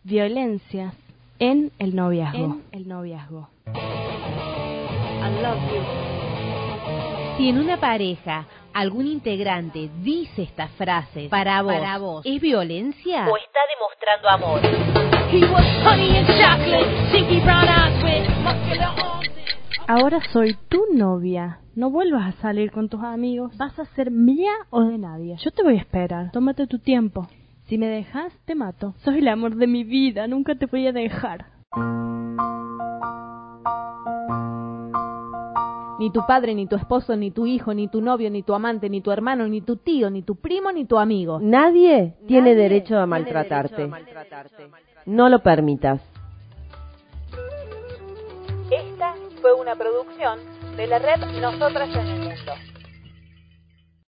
Violencias en el noviazgo. I love you. Si en una pareja algún integrante dice estas frases para vos, ¿es violencia o está demostrando amor? Ahora soy tu novia. No vuelvas a salir con tus amigos. Vas a ser mía o de nadie. Yo te voy a esperar. Tómate tu tiempo. Si me dejas, te mato. Soy el amor de mi vida. Nunca te voy a dejar. Ni tu padre, ni tu esposo, ni tu hijo, ni tu novio, ni tu amante, ni tu hermano, ni tu tío, ni tu primo, ni tu amigo. Nadie tiene derecho a maltratarte. No lo permitas. Esta fue una producción de la red Nosotras en el Mundo.